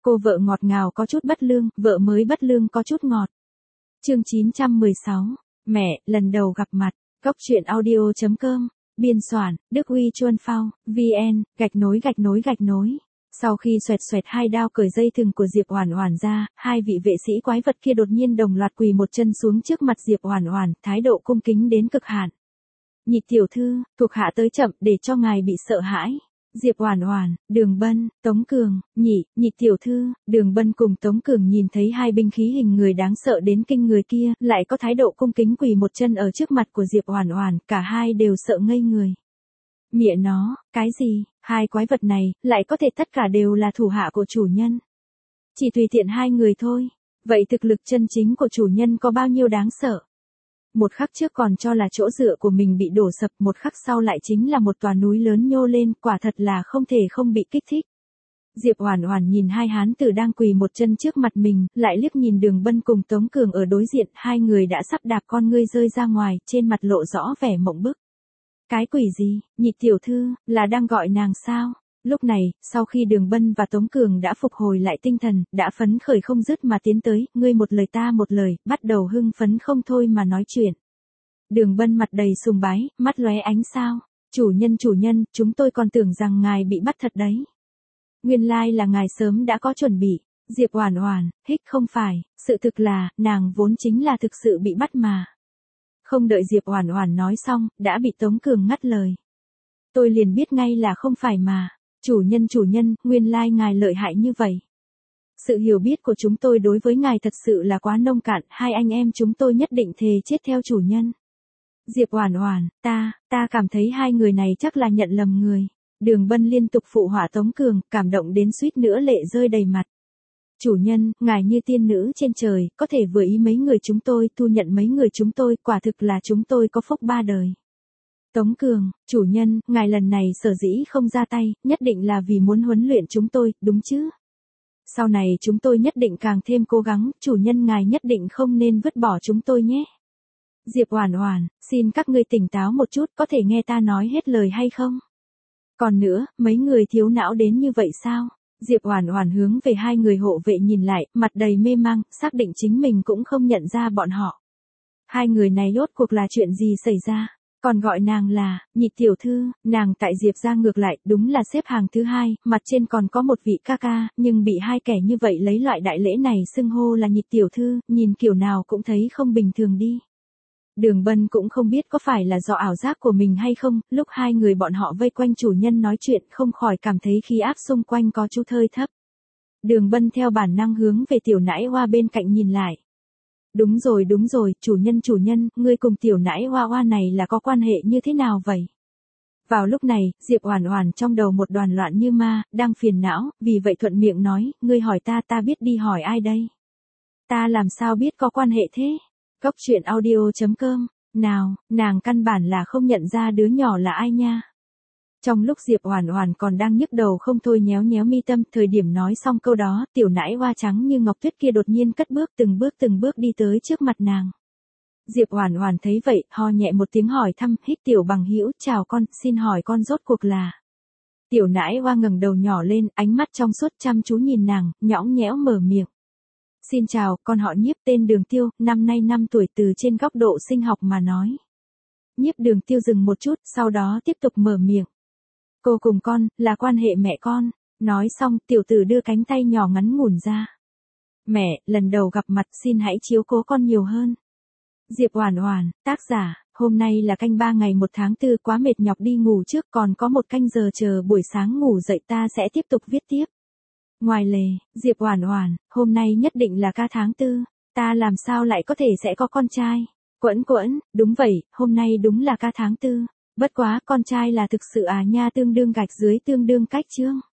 Cô vợ ngọt ngào có chút bất lương, vợ mới bất lương có chút ngọt. Chương 916. Mẹ, lần đầu gặp mặt. Góc truyện audio.com. Biên soạn, Đức Huy Chuân Phao, VN, gạch nối. Sau khi xoẹt xoẹt hai đao cởi dây thừng của Diệp Oản Oản ra, hai vị vệ sĩ quái vật kia đột nhiên đồng loạt quỳ một chân xuống trước mặt Diệp Oản Oản, thái độ cung kính đến cực hạn. Nhị tiểu thư, thuộc hạ tới chậm để cho ngài bị sợ hãi. Diệp Oản Oản, Đường Bân, Tống Cường, nhị tiểu thư, Đường Bân cùng Tống Cường nhìn thấy hai binh khí hình người đáng sợ đến kinh người kia, lại có thái độ cung kính quỳ một chân ở trước mặt của Diệp Oản Oản, cả hai đều sợ ngây người. Mẹ nó, cái gì, hai quái vật này, lại có thể tất cả đều là thủ hạ của chủ nhân. Chỉ tùy tiện hai người thôi, vậy thực lực chân chính của chủ nhân có bao nhiêu đáng sợ? Một khắc trước còn cho là chỗ dựa của mình bị đổ sập, một khắc sau lại chính là một tòa núi lớn nhô lên, quả thật là không thể không bị kích thích. Diệp Oản Oản nhìn hai hán tử đang quỳ một chân trước mặt mình, lại liếc nhìn Đường Bân cùng Tống Cường ở đối diện, hai người đã sắp đạp con ngươi rơi ra ngoài, trên mặt lộ rõ vẻ mộng bức. Cái quỷ gì, nhị tiểu thư, là đang gọi nàng sao? Lúc này, sau khi Đường Bân và Tống Cường đã phục hồi lại tinh thần, đã phấn khởi không dứt mà tiến tới, ngươi một lời ta một lời, bắt đầu hưng phấn không thôi mà nói chuyện. Đường Bân mặt đầy sùng bái, mắt lóe ánh sao. Chủ nhân, chúng tôi còn tưởng rằng ngài bị bắt thật đấy. Nguyên lai là ngài sớm đã có chuẩn bị. Diệp Oản Oản, hích không phải, sự thực là, nàng vốn chính là thực sự bị bắt mà. Không đợi Diệp Oản Oản nói xong, đã bị Tống Cường ngắt lời. Tôi liền biết ngay là không phải mà. Chủ nhân, nguyên lai ngài lợi hại như vậy. Sự hiểu biết của chúng tôi đối với ngài thật sự là quá nông cạn, hai anh em chúng tôi nhất định thề chết theo chủ nhân. Diệp Oản Oản, ta cảm thấy hai người này chắc là nhận lầm người. Đường Bân liên tục phụ họa Tống Cường, cảm động đến suýt nữa lệ rơi đầy mặt. Chủ nhân, ngài như tiên nữ trên trời, có thể vừa ý mấy người chúng tôi, thu nhận mấy người chúng tôi, quả thực là chúng tôi có phúc ba đời. Tống Cường, chủ nhân, ngài lần này sở dĩ không ra tay, nhất định là vì muốn huấn luyện chúng tôi, đúng chứ? Sau này chúng tôi nhất định càng thêm cố gắng, chủ nhân ngài nhất định không nên vứt bỏ chúng tôi nhé. Diệp Oản Oản, xin các ngươi tỉnh táo một chút, có thể nghe ta nói hết lời hay không? Còn nữa, mấy người thiếu não đến như vậy sao? Diệp Oản Oản hướng về hai người hộ vệ nhìn lại, mặt đầy mê mang, xác định chính mình cũng không nhận ra bọn họ. Hai người này rốt cuộc là chuyện gì xảy ra? Còn gọi nàng là, nhị tiểu thư, nàng tại Diệp gia ngược lại, đúng là xếp hàng thứ hai, mặt trên còn có một vị ca ca, nhưng bị hai kẻ như vậy lấy loại đại lễ này xưng hô là nhị tiểu thư, nhìn kiểu nào cũng thấy không bình thường đi. Đường Bân cũng không biết có phải là do ảo giác của mình hay không, lúc hai người bọn họ vây quanh chủ nhân nói chuyện không khỏi cảm thấy khí áp xung quanh có chút hơi thấp. Đường Bân theo bản năng hướng về tiểu nãi hoa bên cạnh nhìn lại. Đúng rồi, chủ nhân, ngươi cùng tiểu nãi hoa này là có quan hệ như thế nào vậy? Vào lúc này, Diệp Oản Oản trong đầu một đoàn loạn như ma, đang phiền não, vì vậy thuận miệng nói, ngươi hỏi ta biết đi hỏi ai đây? Ta làm sao biết có quan hệ thế? Góc truyện audio.com, nào, nàng căn bản là không nhận ra đứa nhỏ là ai nha. Trong lúc Diệp Oản Oản còn đang nhức đầu không thôi nhéo mi tâm, thời điểm nói xong câu đó, tiểu nãi hoa trắng như ngọc tuyết kia đột nhiên cất bước từng bước đi tới trước mặt nàng. Diệp Oản Oản thấy vậy, ho nhẹ một tiếng hỏi thăm, hít tiểu bằng hữu, chào con, xin hỏi con rốt cuộc là. Tiểu nãi hoa ngẩng đầu nhỏ lên, ánh mắt trong suốt chăm chú nhìn nàng, nhõng nhẽo mở miệng. Xin chào, con họ Nhiếp tên Đường Tiêu, năm nay 5 tuổi, từ trên góc độ sinh học mà nói. Nhiếp Đường Tiêu dừng một chút, sau đó tiếp tục mở miệng. Cô cùng con, là quan hệ mẹ con. Nói xong, tiểu tử đưa cánh tay nhỏ ngắn ngủn ra. Mẹ, lần đầu gặp mặt, xin hãy chiếu cố con nhiều hơn. Diệp Oản Oản, tác giả, hôm nay là canh 3 ngày 1 tháng 4, quá mệt nhọc đi ngủ trước, còn có 1 canh giờ chờ buổi sáng ngủ dậy ta sẽ tiếp tục viết tiếp. Ngoài lề, Diệp Oản Oản, hôm nay nhất định là ca tháng 4, ta làm sao lại có thể sẽ có con trai? Quẫn, đúng vậy, hôm nay đúng là ca tháng 4. Bất quá, con trai là thực sự à nha, tương đương gạch dưới tương đương cách chương.